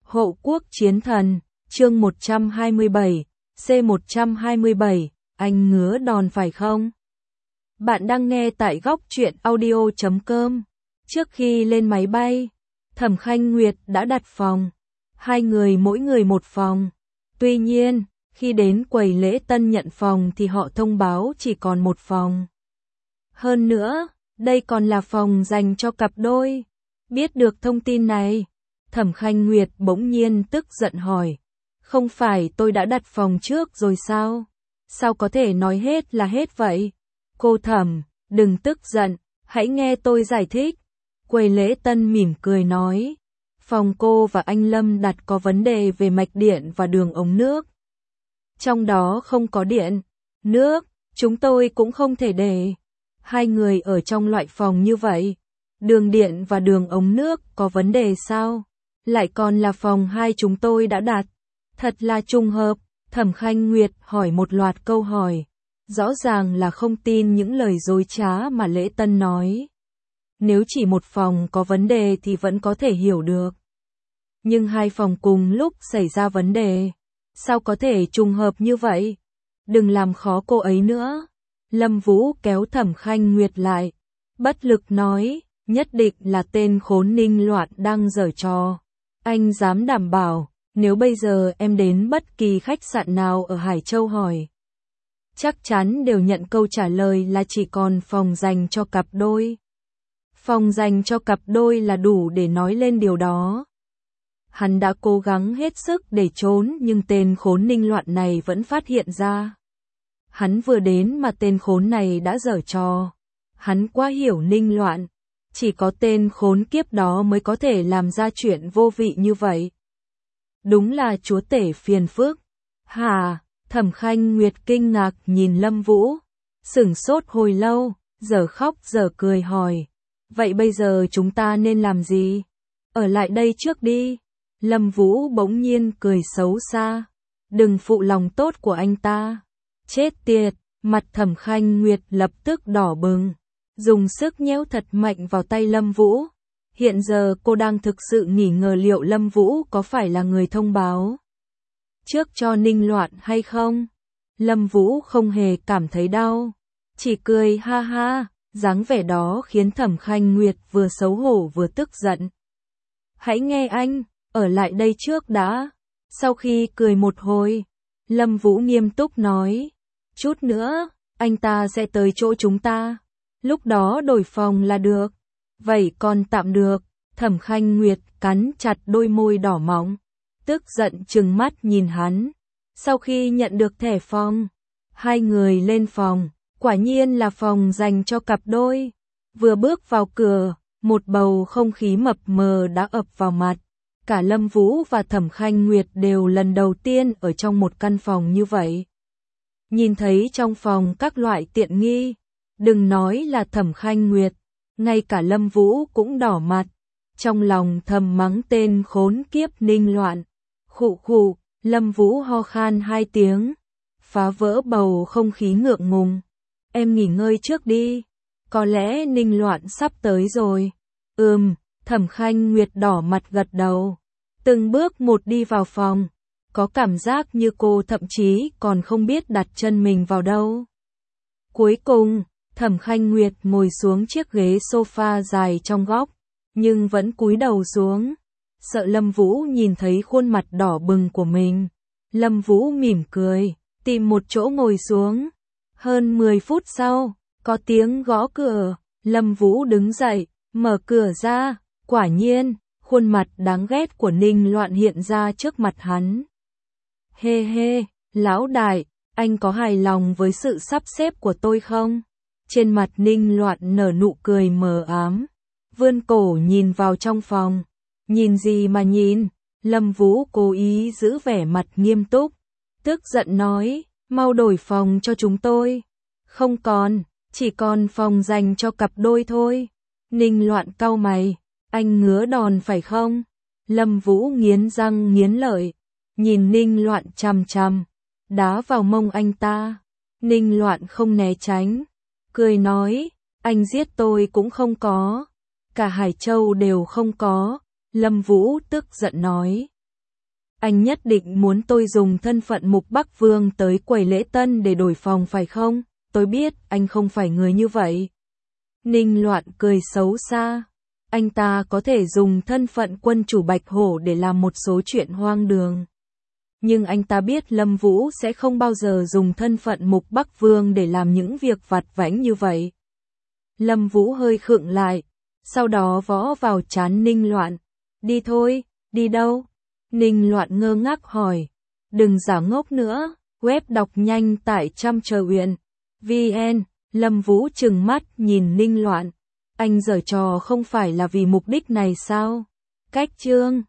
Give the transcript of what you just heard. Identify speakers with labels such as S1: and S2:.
S1: Hộ quốc chiến thần, chương 127, C127, anh ngứa đòn phải không? Bạn đang nghe tại góc truyện audio.com. Trước khi lên máy bay, Thẩm Khanh Nguyệt đã đặt phòng. Hai người mỗi người một phòng. Tuy nhiên, khi đến quầy lễ tân nhận phòng thì họ thông báo chỉ còn một phòng. Hơn nữa, đây còn là phòng dành cho cặp đôi. Biết được thông tin này, Thẩm Khanh Nguyệt bỗng nhiên tức giận hỏi. Không phải tôi đã đặt phòng trước rồi sao? Sao có thể nói hết là hết vậy? Cô Thẩm, đừng tức giận, hãy nghe tôi giải thích. Quầy lễ tân mỉm cười nói. Phòng cô và anh Lâm đặt có vấn đề về mạch điện và đường ống nước. Trong đó không có điện, nước, chúng tôi cũng không thể để hai người ở trong loại phòng như vậy. Đường điện và đường ống nước có vấn đề sao? Lại còn là phòng hai chúng tôi đã đặt. Thật là trùng hợp, Thẩm Khanh Nguyệt hỏi một loạt câu hỏi. Rõ ràng là không tin những lời dối trá mà lễ tân nói. Nếu chỉ một phòng có vấn đề thì vẫn có thể hiểu được. Nhưng hai phòng cùng lúc xảy ra vấn đề. Sao có thể trùng hợp như vậy? Đừng làm khó cô ấy nữa. Lâm Vũ kéo Thẩm Khanh Nguyệt lại. Bất lực nói, nhất định là tên khốn Ninh Loạn đang giở trò. Anh dám đảm bảo, nếu bây giờ em đến bất kỳ khách sạn nào ở Hải Châu hỏi, chắc chắn đều nhận câu trả lời là chỉ còn phòng dành cho cặp đôi. Phòng dành cho cặp đôi là đủ để nói lên điều đó. Hắn đã cố gắng hết sức để trốn nhưng tên khốn Ninh Loạn này vẫn phát hiện ra. Hắn vừa đến mà tên khốn này đã giở trò. Hắn quá hiểu Ninh Loạn. Chỉ có tên khốn kiếp đó mới có thể làm ra chuyện vô vị như vậy. Đúng là chúa tể phiền phức. Hà, Thẩm Khanh Nguyệt kinh ngạc nhìn Lâm Vũ. Sửng sốt hồi lâu, giờ khóc giờ cười hỏi. Vậy bây giờ chúng ta nên làm gì? Ở lại đây trước đi. Lâm Vũ bỗng nhiên cười xấu xa. Đừng phụ lòng tốt của anh ta. Chết tiệt, mặt Thẩm Khanh Nguyệt lập tức đỏ bừng. Dùng sức nhéo thật mạnh vào tay Lâm Vũ. Hiện giờ cô đang thực sự nghi ngờ liệu Lâm Vũ có phải là người thông báo trước cho Ninh Loạn hay không. Lâm Vũ không hề cảm thấy đau, chỉ cười ha ha, dáng vẻ đó khiến Thẩm Khanh Nguyệt vừa xấu hổ vừa tức giận. Hãy nghe anh, ở lại đây trước đã. Sau khi cười một hồi, Lâm Vũ nghiêm túc nói, chút nữa, anh ta sẽ tới chỗ chúng ta. Lúc đó đổi phòng là được. Vậy còn tạm được. Thẩm Khanh Nguyệt cắn chặt đôi môi đỏ mọng, tức giận trừng mắt nhìn hắn. Sau khi nhận được thẻ phòng, hai người lên phòng, quả nhiên là phòng dành cho cặp đôi. Vừa bước vào cửa, một bầu không khí mập mờ đã ập vào mặt. Cả Lâm Vũ và Thẩm Khanh Nguyệt đều lần đầu tiên ở trong một căn phòng như vậy. Nhìn thấy trong phòng các loại tiện nghi, đừng nói là Thẩm Khanh Nguyệt, ngay cả Lâm Vũ cũng đỏ mặt, trong lòng thầm mắng tên khốn kiếp Ninh Loạn. Khụ khụ, Lâm Vũ ho khan 2 tiếng, phá vỡ bầu không khí ngượng ngùng. Em nghỉ ngơi trước đi, có lẽ Ninh Loạn sắp tới rồi. Thẩm Khanh Nguyệt đỏ mặt gật đầu, từng bước một đi vào phòng, có cảm giác như cô thậm chí còn không biết đặt chân mình vào đâu. Cuối cùng, Thẩm Khanh Nguyệt ngồi xuống chiếc ghế sofa dài trong góc, nhưng vẫn cúi đầu xuống, sợ Lâm Vũ nhìn thấy khuôn mặt đỏ bừng của mình. Lâm Vũ mỉm cười, tìm một chỗ ngồi xuống. Hơn 10 phút sau, có tiếng gõ cửa, Lâm Vũ đứng dậy, mở cửa ra, quả nhiên, khuôn mặt đáng ghét của Ninh Loạn hiện ra trước mặt hắn. Hê hê, lão đại, anh có hài lòng với sự sắp xếp của tôi không? Trên mặt Ninh Loạn nở nụ cười mờ ám, vươn cổ nhìn vào trong phòng. Nhìn gì mà nhìn? Lâm Vũ cố ý giữ vẻ mặt nghiêm túc, tức giận nói, mau đổi phòng cho chúng tôi. Không còn, chỉ còn phòng dành cho cặp đôi thôi. Ninh Loạn cau mày, anh ngứa đòn phải không? Lâm Vũ nghiến răng nghiến lợi, nhìn Ninh Loạn chằm chằm, đá vào mông anh ta. Ninh Loạn không né tránh, cười nói, anh giết tôi cũng không có, cả Hải Châu đều không có. Lâm Vũ tức giận nói, Anh nhất định muốn tôi dùng thân phận Mục Bắc Vương tới quầy lễ tân để đổi phòng phải không? Tôi biết anh không phải người như vậy. Ninh Loạn cười xấu xa. Anh ta có thể dùng thân phận quân chủ Bạch Hổ để làm một số chuyện hoang đường. Nhưng anh ta biết Lâm Vũ sẽ không bao giờ dùng thân phận Mục Bắc Vương để làm những việc vặt vãnh như vậy. Lâm Vũ hơi khựng lại, sau đó võ vào trán Ninh Loạn. Đi thôi, đi đâu? Ninh Loạn ngơ ngác hỏi. Đừng giả ngốc nữa, web đọc nhanh tại Trump.vn. Lâm Vũ trừng mắt nhìn Ninh Loạn. Anh giở trò không phải là vì mục đích này sao? Cách chương